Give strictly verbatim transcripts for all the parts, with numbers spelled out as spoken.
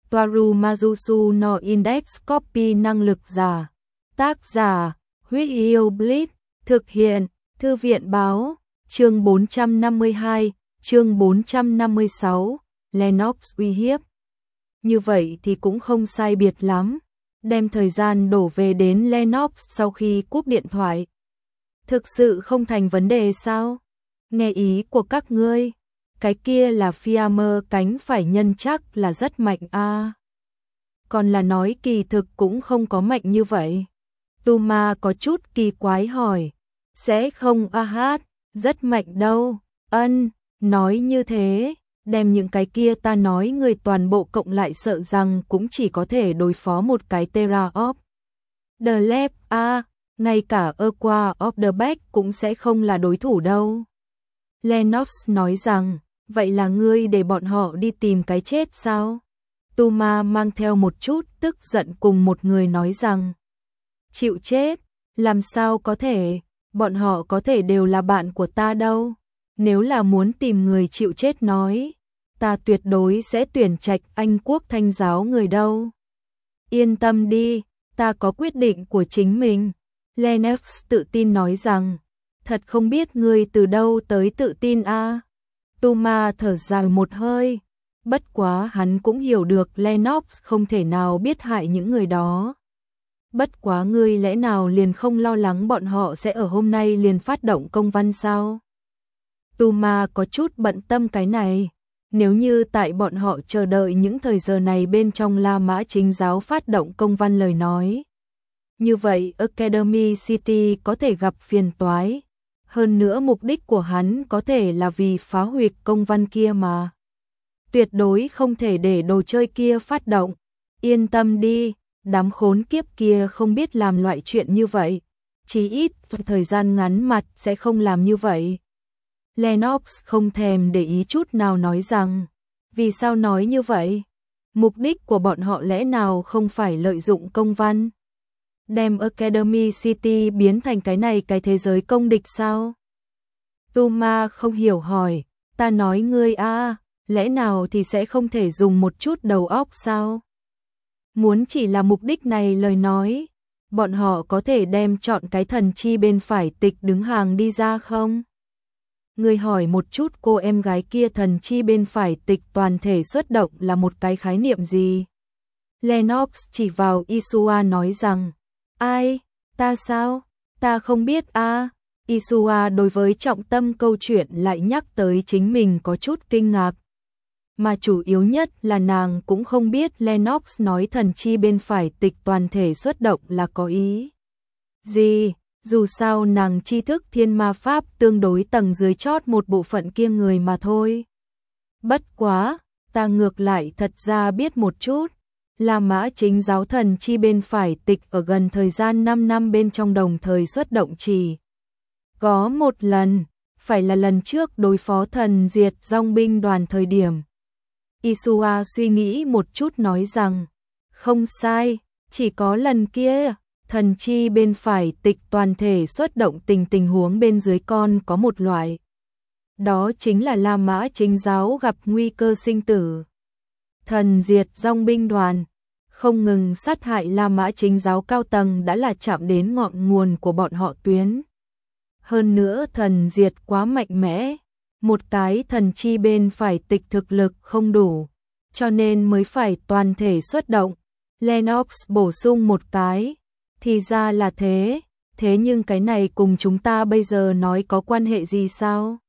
Toaru Majusu no Index Copy năng lực giả. Tác giả, Huyết Yêu Blitz, thực hiện, Thư viện báo, chương bốn trăm năm mươi hai, chương bốn trăm năm mươi sáu, Lennox uy hiếp. Như vậy thì cũng không sai biệt lắm, đem thời gian đổ về đến Lennox sau khi cúp điện thoại. Thực sự không thành vấn đề sao? Nghe ý của các ngươi, cái kia là Fiammer cánh phải nhân chắc là rất mạnh a. À. Còn là nói kỳ thực cũng không có mạnh như vậy. Tuma có chút kỳ quái hỏi, sẽ không a hát, rất mạnh đâu. Ân, nói như thế, đem những cái kia ta nói người toàn bộ cộng lại sợ rằng cũng chỉ có thể đối phó một cái Terra of the Left a, ngay cả Aqua of the Back cũng sẽ không là đối thủ đâu. Lennox nói rằng, vậy là ngươi để bọn họ đi tìm cái chết sao? Tuma mang theo một chút tức giận cùng một người nói rằng, chịu chết, làm sao có thể, bọn họ có thể đều là bạn của ta đâu. Nếu là muốn tìm người chịu chết nói, ta tuyệt đối sẽ tuyển trạch Anh quốc Thanh giáo người đâu. Yên tâm đi, ta có quyết định của chính mình. Lennox tự tin nói rằng, thật không biết ngươi từ đâu tới tự tin a. À. Tuma thở dài một hơi, bất quá hắn cũng hiểu được Lennox không thể nào biết hại những người đó. Bất quá ngươi lẽ nào liền không lo lắng bọn họ sẽ ở hôm nay liền phát động công văn sao? Tuma có chút bận tâm cái này, nếu như tại bọn họ chờ đợi những thời giờ này bên trong La Mã Chính giáo phát động công văn lời nói. Như vậy Academy City có thể gặp phiền toái. Hơn nữa mục đích của hắn có thể là vì phá hủy công văn kia mà. Tuyệt đối không thể để đồ chơi kia phát động. Yên tâm đi, đám khốn kiếp kia không biết làm loại chuyện như vậy. Chí ít thời gian ngắn mặt sẽ không làm như vậy. Lennox không thèm để ý chút nào nói rằng, vì sao nói như vậy? Mục đích của bọn họ lẽ nào không phải lợi dụng công văn? Đem Academy City biến thành cái này cái thế giới công địch sao? Tuma không hiểu hỏi, ta nói ngươi a, à, lẽ nào thì sẽ không thể dùng một chút đầu óc sao? Muốn chỉ là mục đích này lời nói, bọn họ có thể đem chọn cái thần chi bên phải tịch đứng hàng đi ra không? Ngươi hỏi một chút cô em gái kia thần chi bên phải tịch toàn thể xuất động là một cái khái niệm gì? Lennox chỉ vào Isua nói rằng, ai, ta sao, ta không biết a. À. Isua đối với trọng tâm câu chuyện lại nhắc tới chính mình có chút kinh ngạc. Mà chủ yếu nhất là nàng cũng không biết Lennox nói thần chi bên phải tịch toàn thể xuất động là có ý gì, dù sao nàng tri thức thiên ma pháp tương đối tầng dưới chót một bộ phận kia người mà thôi. Bất quá, ta ngược lại thật ra biết một chút. La Mã Chính giáo thần chi bên phải tịch ở gần thời gian năm năm bên trong đồng thời xuất động chỉ có một lần, phải là lần trước đối phó thần diệt dòng binh đoàn thời điểm. Isua suy nghĩ một chút nói rằng, không sai, chỉ có lần kia, thần chi bên phải tịch toàn thể xuất động tình tình huống bên dưới con có một loại. Đó chính là La Mã Chính giáo gặp nguy cơ sinh tử. Thần diệt dòng binh đoàn, không ngừng sát hại La Mã Chính giáo cao tầng đã là chạm đến ngọn nguồn của bọn họ tuyến. Hơn nữa thần diệt quá mạnh mẽ, một cái thần chi bên phải tịch thực lực không đủ, cho nên mới phải toàn thể xuất động. Lennox bổ sung một cái, thì ra là thế, thế nhưng cái này cùng chúng ta bây giờ nói có quan hệ gì sao?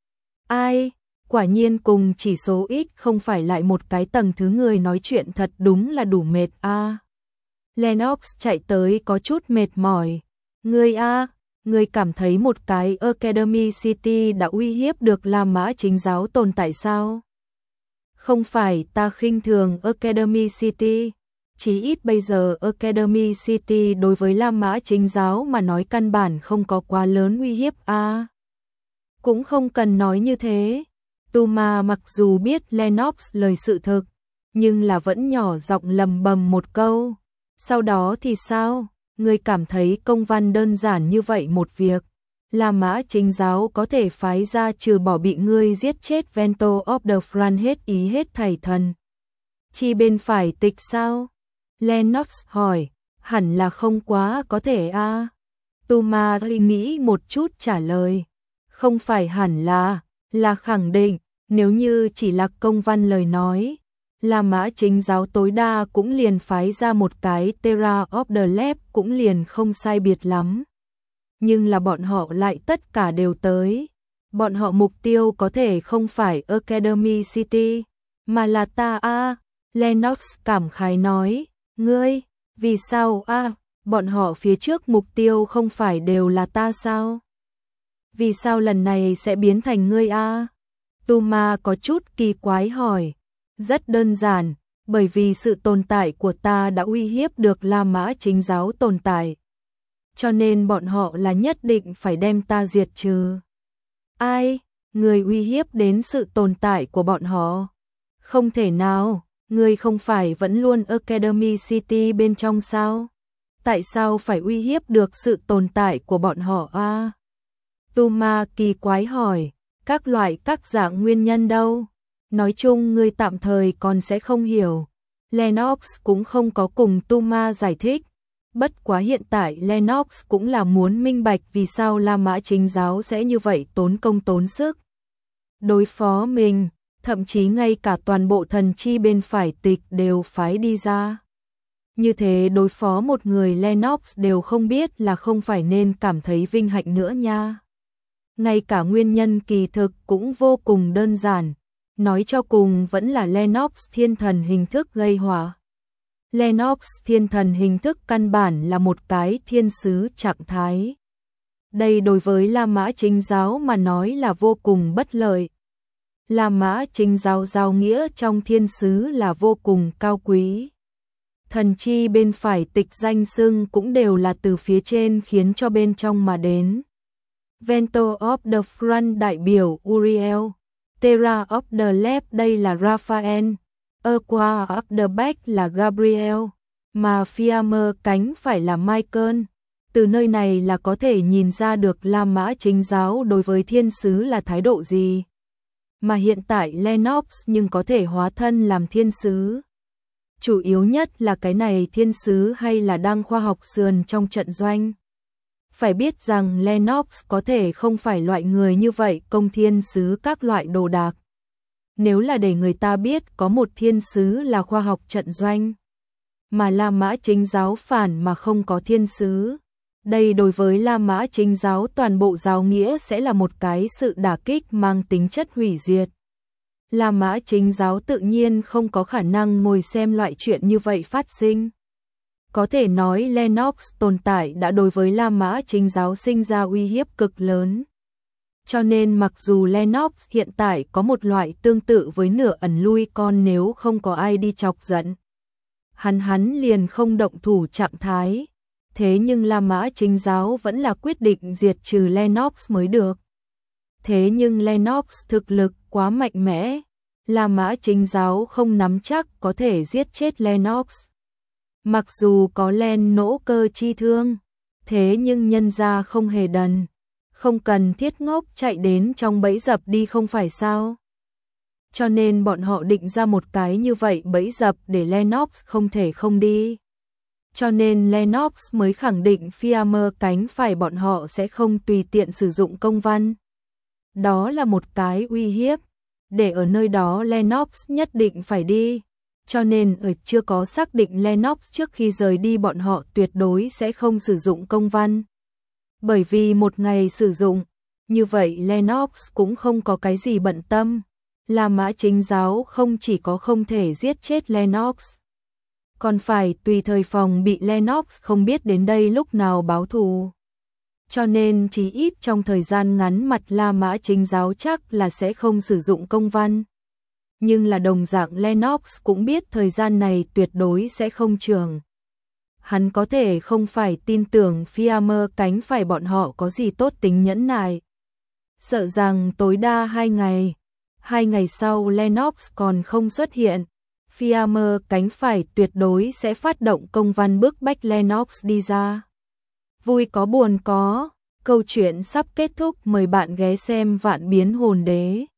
Ai? Quả nhiên cùng chỉ số X không phải lại một cái tầng thứ người nói chuyện thật đúng là đủ mệt a. À. Lennox chạy tới có chút mệt mỏi. Ngươi a, à, ngươi cảm thấy một cái Academy City đã uy hiếp được La Mã Chính giáo tồn tại sao? Không phải ta khinh thường Academy City, chí ít bây giờ Academy City đối với La Mã Chính giáo mà nói căn bản không có quá lớn uy hiếp a. À. Cũng không cần nói như thế. Tuma mặc dù biết Lennox lời sự thực, nhưng là vẫn nhỏ giọng lầm bầm một câu. Sau đó thì sao? Ngươi cảm thấy công văn đơn giản như vậy một việc. La Mã Chính giáo có thể phái ra trừ bỏ bị ngươi giết chết Vento of the Fran hết ý hết thảy thần chi bên phải tịch sao? Lennox hỏi, hẳn là không quá có thể a. À? Tuma nghĩ một chút trả lời, không phải hẳn là, là khẳng định, nếu như chỉ là công văn lời nói, La Mã Chính giáo tối đa cũng liền phái ra một cái Terra of the Lab cũng liền không sai biệt lắm. Nhưng là bọn họ lại tất cả đều tới. Bọn họ mục tiêu có thể không phải Academy City, mà là ta a. À. Lennox cảm khái nói, ngươi, vì sao a? À? Bọn họ phía trước mục tiêu không phải đều là ta sao? Vì sao lần này sẽ biến thành ngươi a? À? Tuma có chút kỳ quái hỏi. Rất đơn giản, bởi vì sự tồn tại của ta đã uy hiếp được La Mã Chính giáo tồn tại. Cho nên bọn họ là nhất định phải đem ta diệt trừ. Ai? Người uy hiếp đến sự tồn tại của bọn họ? Không thể nào, người không phải vẫn luôn Academy City bên trong sao? Tại sao phải uy hiếp được sự tồn tại của bọn họ a? À? Tuma kỳ quái hỏi, các loại các dạng nguyên nhân đâu? Nói chung ngươi tạm thời còn sẽ không hiểu. Lennox cũng không có cùng Tuma giải thích. Bất quá hiện tại Lennox cũng là muốn minh bạch vì sao La Mã Chính giáo sẽ như vậy tốn công tốn sức. Đối phó mình, thậm chí ngay cả toàn bộ thần chi bên phải tịch đều phái đi ra. Như thế đối phó một người Lennox đều không biết là không phải nên cảm thấy vinh hạnh nữa nha. Ngay cả nguyên nhân kỳ thực cũng vô cùng đơn giản. Nói cho cùng vẫn là Lennox thiên thần hình thức gây họa. Lennox thiên thần hình thức căn bản là một cái thiên sứ trạng thái. Đây đối với La Mã Chính giáo mà nói là vô cùng bất lợi. La Mã Chính giáo giáo nghĩa trong thiên sứ là vô cùng cao quý. Thần chi bên phải tịch danh xưng cũng đều là từ phía trên khiến cho bên trong mà đến. Vento of the Front đại biểu Uriel. Terra of the Left đây là Raphael, Aqua of the Back là Gabriel, mà Fiammer cánh phải là Michael. Từ nơi này là có thể nhìn ra được La Mã Chính giáo đối với thiên sứ là thái độ gì. Mà hiện tại Lennox nhưng có thể hóa thân làm thiên sứ. Chủ yếu nhất là cái này thiên sứ hay là đang khoa học sườn trong trận doanh. Phải biết rằng Lennox có thể không phải loại người như vậy công thiên sứ các loại đồ đạc. Nếu là để người ta biết có một thiên sứ là khoa học trận doanh, mà La Mã Chính giáo phản mà không có thiên sứ, đây đối với La Mã Chính giáo toàn bộ giáo nghĩa sẽ là một cái sự đả kích mang tính chất hủy diệt. La Mã Chính giáo tự nhiên không có khả năng ngồi xem loại chuyện như vậy phát sinh. Có thể nói Lennox tồn tại đã đối với La Mã Chính giáo sinh ra uy hiếp cực lớn. Cho nên mặc dù Lennox hiện tại có một loại tương tự với nửa ẩn lui con nếu không có ai đi chọc giận, hắn hắn liền không động thủ trạng thái. Thế nhưng La Mã Chính giáo vẫn là quyết định diệt trừ Lennox mới được. Thế nhưng Lennox thực lực quá mạnh mẽ, La Mã Chính giáo không nắm chắc có thể giết chết Lennox. Mặc dù có Len nỗ cơ chi thương, thế nhưng nhân ra không hề đần, không cần thiết ngốc chạy đến trong bẫy dập đi không phải sao. Cho nên bọn họ định ra một cái như vậy bẫy dập để Lennox không thể không đi. Cho nên Lennox mới khẳng định Fiammer cánh phải bọn họ sẽ không tùy tiện sử dụng công văn. Đó là một cái uy hiếp, để ở nơi đó Lennox nhất định phải đi. Cho nên ở chưa có xác định Lennox trước khi rời đi bọn họ tuyệt đối sẽ không sử dụng công văn. Bởi vì một ngày sử dụng, như vậy Lennox cũng không có cái gì bận tâm. La Mã Chính giáo không chỉ có không thể giết chết Lennox, còn phải tùy thời phòng bị Lennox không biết đến đây lúc nào báo thù. Cho nên chỉ ít trong thời gian ngắn mặt La Mã Chính giáo chắc là sẽ không sử dụng công văn. Nhưng là đồng dạng Lennox cũng biết thời gian này tuyệt đối sẽ không trường. Hắn có thể không phải tin tưởng Fiammer cánh phải bọn họ có gì tốt tính nhẫn nại. Sợ rằng tối đa hai ngày, hai ngày sau Lennox còn không xuất hiện, Fiammer cánh phải tuyệt đối sẽ phát động công văn bức bách Lennox đi ra. Vui có buồn có, câu chuyện sắp kết thúc, mời bạn ghé xem Vạn Biến Hồn Đế.